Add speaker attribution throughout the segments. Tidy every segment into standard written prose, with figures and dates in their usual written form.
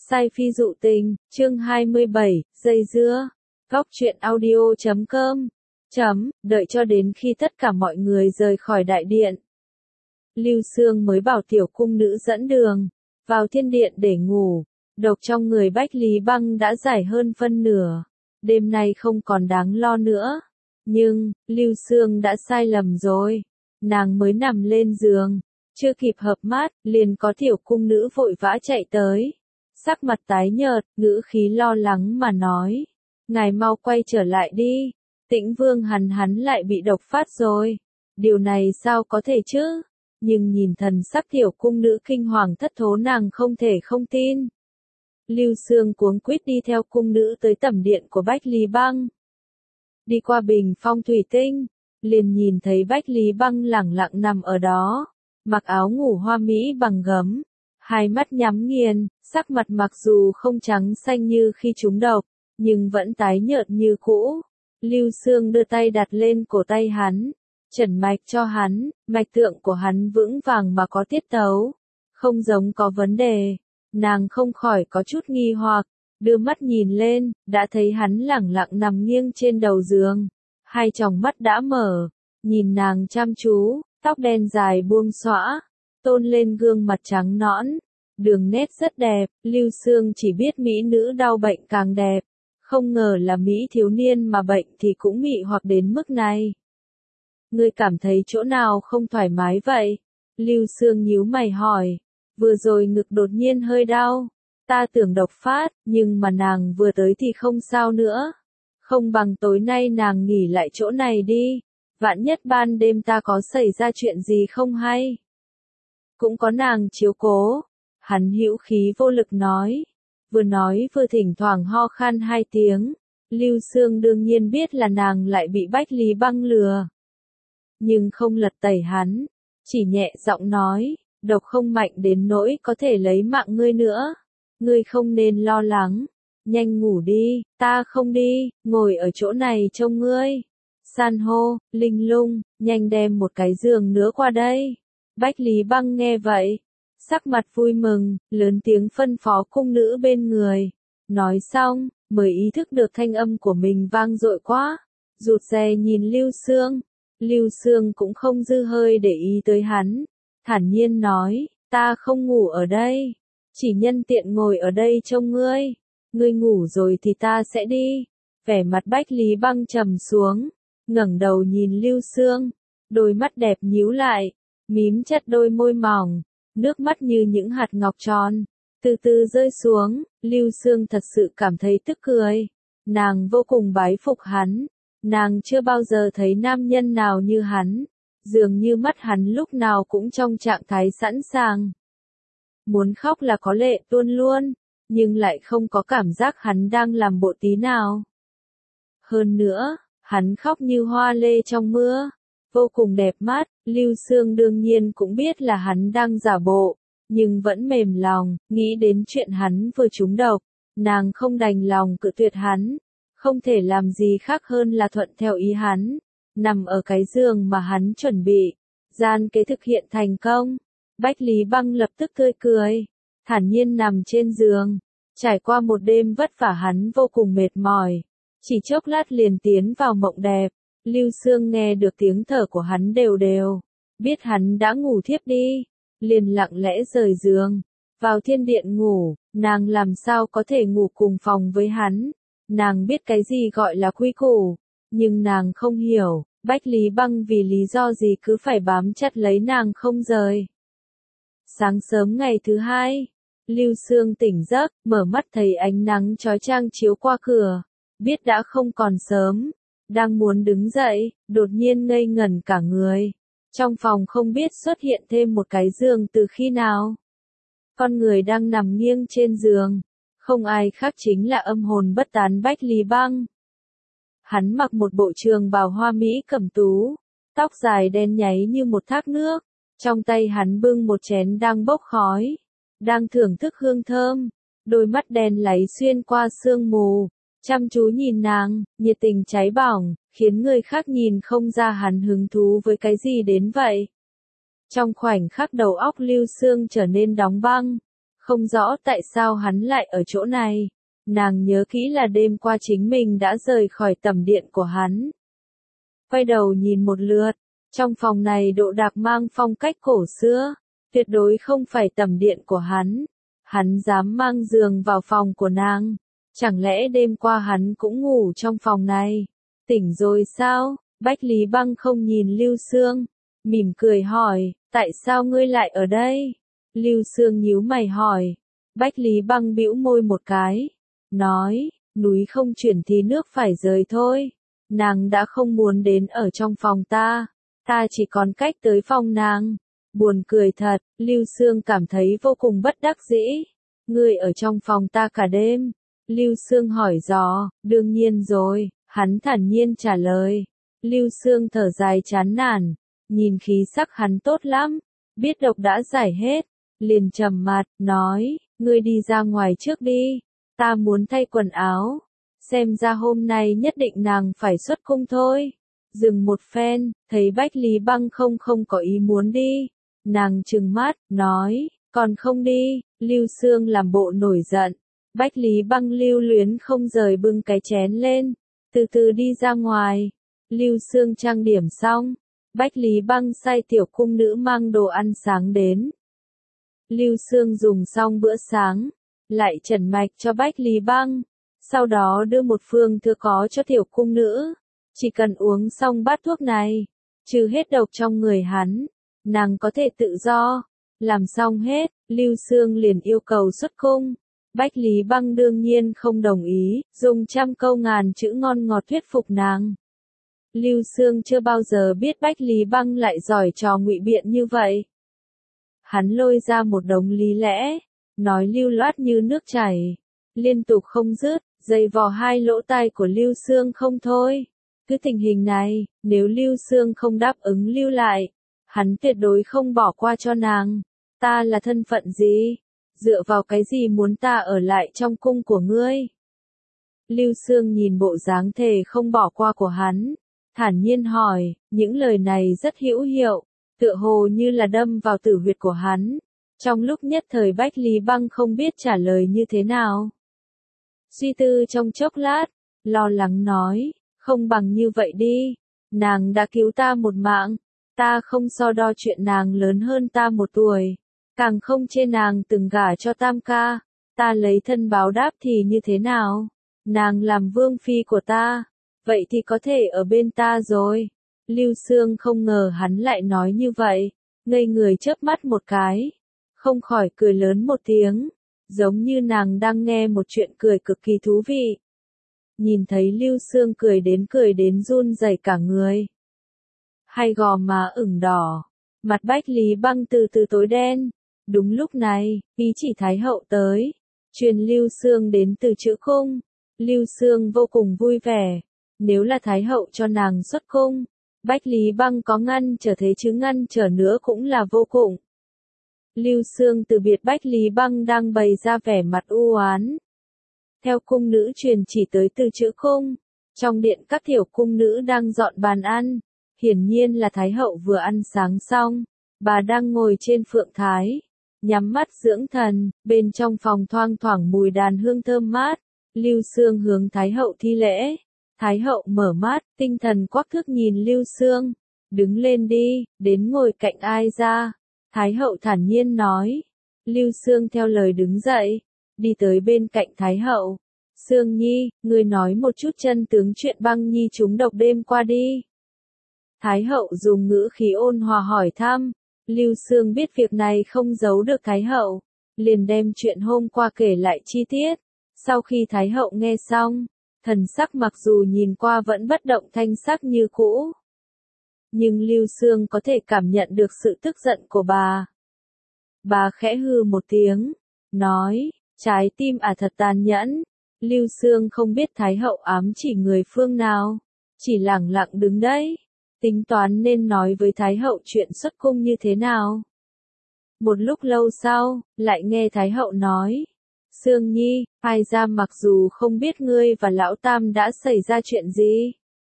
Speaker 1: Sai phi dụ tình, chương 27, dây dưa. Góc truyện audio.com. Đợi cho đến khi tất cả mọi người rời khỏi đại điện. Lưu Xương mới bảo tiểu cung nữ dẫn đường, vào thiên điện để ngủ. Độc trong người Bách Lý Băng đã giải hơn phân nửa. Đêm nay không còn đáng lo nữa. Nhưng, Lưu Xương đã sai lầm rồi. Nàng mới nằm lên giường. Chưa kịp hợp mắt, liền có tiểu cung nữ vội vã chạy tới. Sắc mặt tái nhợt, ngữ khí lo lắng mà nói. Ngài mau quay trở lại đi. Tĩnh Vương hắn lại bị độc phát rồi. Điều này sao có thể chứ? Nhưng nhìn thần sắc tiểu cung nữ kinh hoàng thất thố nàng không thể không tin. Lưu Xương cuống quýt đi theo cung nữ tới tẩm điện của Bách Lý Băng. Đi qua bình phong thủy tinh, liền nhìn thấy Bách Lý Băng lẳng lặng nằm ở đó, mặc áo ngủ hoa mỹ bằng gấm, hai mắt nhắm nghiền, sắc mặt mặc dù không trắng xanh như khi trúng độc, nhưng vẫn tái nhợt như cũ. Lưu Xương đưa tay đặt lên cổ tay hắn, chẩn mạch cho hắn, mạch tượng của hắn vững vàng mà có tiết tấu, không giống có vấn đề. Nàng không khỏi có chút nghi hoặc, đưa mắt nhìn lên, đã thấy hắn lẳng lặng nằm nghiêng trên đầu giường, hai tròng mắt đã mở, nhìn nàng chăm chú, tóc đen dài buông xõa, tôn lên gương mặt trắng nõn, đường nét rất đẹp. Lưu Xương chỉ biết mỹ nữ đau bệnh càng đẹp, không ngờ là mỹ thiếu niên mà bệnh thì cũng mị hoặc đến mức này. Ngươi cảm thấy chỗ nào không thoải mái vậy? Lưu Xương nhíu mày hỏi. Vừa rồi ngực đột nhiên hơi đau, ta tưởng độc phát, nhưng mà nàng vừa tới thì không sao nữa. Không bằng tối nay nàng nghỉ lại chỗ này đi, vạn nhất ban đêm ta có xảy ra chuyện gì không hay. Cũng có nàng chiếu cố, hắn hữu khí vô lực nói, vừa thỉnh thoảng ho khan hai tiếng. Lưu Xương đương nhiên biết là nàng lại bị Bách Lý Băng lừa, nhưng không lật tẩy hắn, chỉ nhẹ giọng nói. Độc không mạnh đến nỗi có thể lấy mạng ngươi nữa. Ngươi không nên lo lắng. Nhanh ngủ đi, ta không đi, ngồi ở chỗ này trông ngươi. San hô, Linh Lung, nhanh đem một cái giường nữa qua đây. Bách Lý Băng nghe vậy, sắc mặt vui mừng, lớn tiếng phân phó cung nữ bên người. Nói xong, mới ý thức được thanh âm của mình vang dội quá. Rụt rè nhìn Lưu Xương. Lưu Xương cũng không dư hơi để ý tới hắn. Thản nhiên nói, ta không ngủ ở đây, chỉ nhân tiện ngồi ở đây trông ngươi. Ngươi ngủ rồi thì ta sẽ đi. Vẻ mặt Bách Lý Băng trầm xuống, ngẩng đầu nhìn Lưu Xương, đôi mắt đẹp nhíu lại, mím chặt đôi môi mỏng, nước mắt như những hạt ngọc tròn, từ từ rơi xuống. Lưu Xương thật sự cảm thấy tức cười, nàng vô cùng bái phục hắn, nàng chưa bao giờ thấy nam nhân nào như hắn. Dường như mắt hắn lúc nào cũng trong trạng thái sẵn sàng. Muốn khóc là có lệ tuôn luôn, nhưng lại không có cảm giác hắn đang làm bộ tí nào. Hơn nữa, hắn khóc như hoa lê trong mưa, vô cùng đẹp mắt. Lưu Xương đương nhiên cũng biết là hắn đang giả bộ, nhưng vẫn mềm lòng, nghĩ đến chuyện hắn vừa trúng độc, nàng không đành lòng cự tuyệt hắn, không thể làm gì khác hơn là thuận theo ý hắn. Nằm ở cái giường mà hắn chuẩn bị, gian kế thực hiện thành công. Bách Lý Băng lập tức tươi cười, thản nhiên nằm trên giường. Trải qua một đêm vất vả hắn vô cùng mệt mỏi, chỉ chốc lát liền tiến vào mộng đẹp. Lưu Xương nghe được tiếng thở của hắn đều đều, biết hắn đã ngủ thiếp đi, liền lặng lẽ rời giường, vào thiên điện ngủ. Nàng làm sao có thể ngủ cùng phòng với hắn? Nàng biết cái gì gọi là quy củ, nhưng nàng không hiểu. Bách Lý Băng vì lý do gì cứ phải bám chặt lấy nàng không rời. Sáng sớm ngày thứ hai, Lưu Xương tỉnh giấc, mở mắt thấy ánh nắng chói chang chiếu qua cửa, biết đã không còn sớm, đang muốn đứng dậy, đột nhiên ngây ngẩn cả người. Trong phòng không biết xuất hiện thêm một cái giường từ khi nào. Con người đang nằm nghiêng trên giường, không ai khác chính là âm hồn bất tán Bách Lý Băng. Hắn mặc một bộ trường bào hoa mỹ cẩm tú, tóc dài đen nháy như một thác nước, trong tay hắn bưng một chén đang bốc khói, đang thưởng thức hương thơm, đôi mắt đen láy xuyên qua sương mù, chăm chú nhìn nàng, nhiệt tình cháy bỏng, khiến người khác nhìn không ra hắn hứng thú với cái gì đến vậy. Trong khoảnh khắc đầu óc Lưu Xương trở nên đóng băng, Không rõ tại sao hắn lại ở chỗ này. Nàng nhớ kỹ là đêm qua chính mình đã rời khỏi tầm điện của hắn. Quay đầu nhìn một lượt, trong phòng này đồ đạc mang phong cách cổ xưa, tuyệt đối không phải tầm điện của hắn. Hắn dám mang giường vào phòng của nàng. Chẳng lẽ đêm qua hắn cũng ngủ trong phòng này? Tỉnh rồi sao? Bách Lý Băng không nhìn Lưu Xương, mỉm cười hỏi, tại sao ngươi lại ở đây? Lưu Xương nhíu mày hỏi. Bách Lý Băng bĩu môi một cái, nói, núi không chuyển thì nước phải rời thôi. Nàng đã không muốn đến ở trong phòng ta chỉ còn cách tới phòng nàng. Buồn cười thật, Lưu Xương cảm thấy vô cùng bất đắc dĩ. Ngươi ở trong phòng ta cả đêm? Lưu Xương hỏi dò, đương nhiên rồi, hắn thản nhiên trả lời. Lưu Xương thở dài chán nản, nhìn khí sắc hắn tốt lắm, biết độc đã giải hết, liền trầm mặt, nói, ngươi đi ra ngoài trước đi, ta muốn thay quần áo. Xem ra hôm nay nhất định nàng phải xuất cung thôi. Dừng một phen, thấy Bách Lý Băng không có ý muốn đi. Nàng trừng mắt, nói, còn không đi. Lưu Xương làm bộ nổi giận. Bách Lý Băng lưu luyến không rời bưng cái chén lên, từ từ đi ra ngoài. Lưu Xương trang điểm xong, Bách Lý Băng sai tiểu cung nữ mang đồ ăn sáng đến. Lưu Xương dùng xong bữa sáng, lại trần mạch cho Bách Lý Băng, sau đó đưa một phương thư có cho tiểu cung nữ. Chỉ cần uống xong bát thuốc này, trừ hết độc trong người hắn, nàng có thể tự do. Làm xong hết, Lưu Xương liền yêu cầu xuất cung. Bách Lý Băng đương nhiên không đồng ý, dùng trăm câu ngàn chữ ngon ngọt thuyết phục nàng. Lưu Xương chưa bao giờ biết Bách Lý Băng lại giỏi trò ngụy biện như vậy. Hắn lôi ra một đống lý lẽ, nói lưu loát như nước chảy, liên tục không dứt, dày vò hai lỗ tai của Lưu Xương không thôi. Cứ tình hình này, nếu Lưu Xương không đáp ứng lưu lại, hắn tuyệt đối không bỏ qua cho nàng. Ta là thân phận gì? Dựa vào cái gì muốn ta ở lại trong cung của ngươi? Lưu Xương nhìn bộ dáng thề không bỏ qua của hắn, thản nhiên hỏi, những lời này rất hữu hiệu, tựa hồ như là đâm vào tử huyệt của hắn. Trong lúc nhất thời Bách Lý Băng không biết trả lời như thế nào. Suy tư trong chốc lát, lo lắng nói, không bằng như vậy đi, nàng đã cứu ta một mạng, ta không so đo chuyện nàng lớn hơn ta một tuổi, càng không chê nàng từng gả cho Tam ca, ta lấy thân báo đáp thì như thế nào? Nàng làm vương phi của ta, vậy thì có thể ở bên ta rồi. Lưu Xương không ngờ hắn lại nói như vậy, ngây người chớp mắt một cái, không khỏi cười lớn một tiếng, giống như nàng đang nghe một chuyện cười cực kỳ thú vị. Nhìn thấy Lưu Xương cười đến run rẩy cả người. Hai gò má ửng đỏ, mặt Bách Lý Băng từ từ tối đen. Đúng lúc này, ý chỉ Thái hậu tới, truyền Lưu Xương đến từ chữ cung. Lưu Xương vô cùng vui vẻ, nếu là Thái hậu cho nàng xuất cung, Bách Lý Băng có ngăn trở thế chứ ngăn trở nữa cũng là vô cùng. Lưu Xương từ biệt Bách Lý Băng đang bày ra vẻ mặt u oán. Theo cung nữ truyền chỉ tới từ chữ cung, trong điện các tiểu cung nữ đang dọn bàn ăn, hiển nhiên là Thái hậu vừa ăn sáng xong, bà đang ngồi trên phượng thái, nhắm mắt dưỡng thần, bên trong phòng thoang thoảng mùi đàn hương thơm mát. Lưu Xương hướng Thái hậu thi lễ. Thái hậu mở mắt, tinh thần quắc thước nhìn Lưu Xương. Đứng lên đi, đến ngồi cạnh ai ra. Thái hậu thản nhiên nói. Lưu Xương theo lời đứng dậy, đi tới bên cạnh Thái hậu. Xương Nhi, ngươi nói một chút chân tướng chuyện Băng Nhi trúng độc đêm qua đi. Thái hậu dùng ngữ khí ôn hòa hỏi thăm. Lưu Xương biết việc này không giấu được Thái hậu, liền đem chuyện hôm qua kể lại chi tiết. Sau khi Thái hậu nghe xong, thần sắc mặc dù nhìn qua vẫn bất động thanh sắc như cũ, nhưng Lưu Xương có thể cảm nhận được sự tức giận của bà. Bà khẽ hừ một tiếng, nói, trái tim thật tàn nhẫn. Lưu Xương không biết Thái hậu ám chỉ người phương nào, chỉ lẳng lặng đứng đấy, tính toán nên nói với Thái hậu chuyện xuất cung như thế nào. Một lúc lâu sau, lại nghe Thái hậu nói, Xương Nhi, Ai ra mặc dù không biết ngươi và Lão Tam đã xảy ra chuyện gì,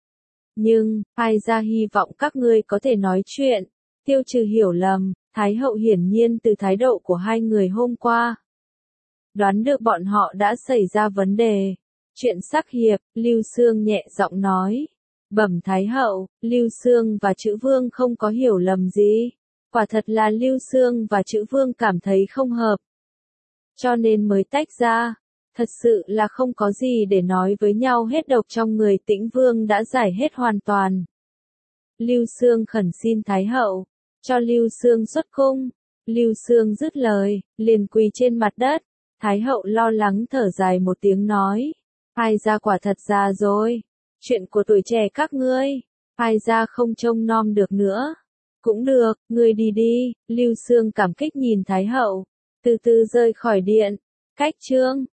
Speaker 1: nhưng, Ai ra hy vọng các ngươi có thể nói chuyện, tiêu trừ hiểu lầm. Thái hậu hiển nhiên từ thái độ của hai người hôm qua, đoán được bọn họ đã xảy ra vấn đề. Chuyện sắc hiệp, Lưu Xương nhẹ giọng nói. Bẩm Thái hậu, Lưu Xương và Chữ Vương không có hiểu lầm gì. Quả thật là Lưu Xương và Chữ Vương cảm thấy không hợp, cho nên mới tách ra. Thật sự là không có gì để nói với nhau hết, độc trong người Tĩnh Vương đã giải hết hoàn toàn. Lưu Xương khẩn xin Thái hậu, cho Lưu Xương xuất cung. Lưu Xương dứt lời, liền quỳ trên mặt đất. Thái hậu lo lắng thở dài một tiếng nói. Ai ra quả thật già rồi. Chuyện của tuổi trẻ các ngươi, ai ra không trông nom được nữa. Cũng được, ngươi đi đi. Lưu Xương cảm kích nhìn Thái hậu, từ từ rời khỏi điện. Cách chương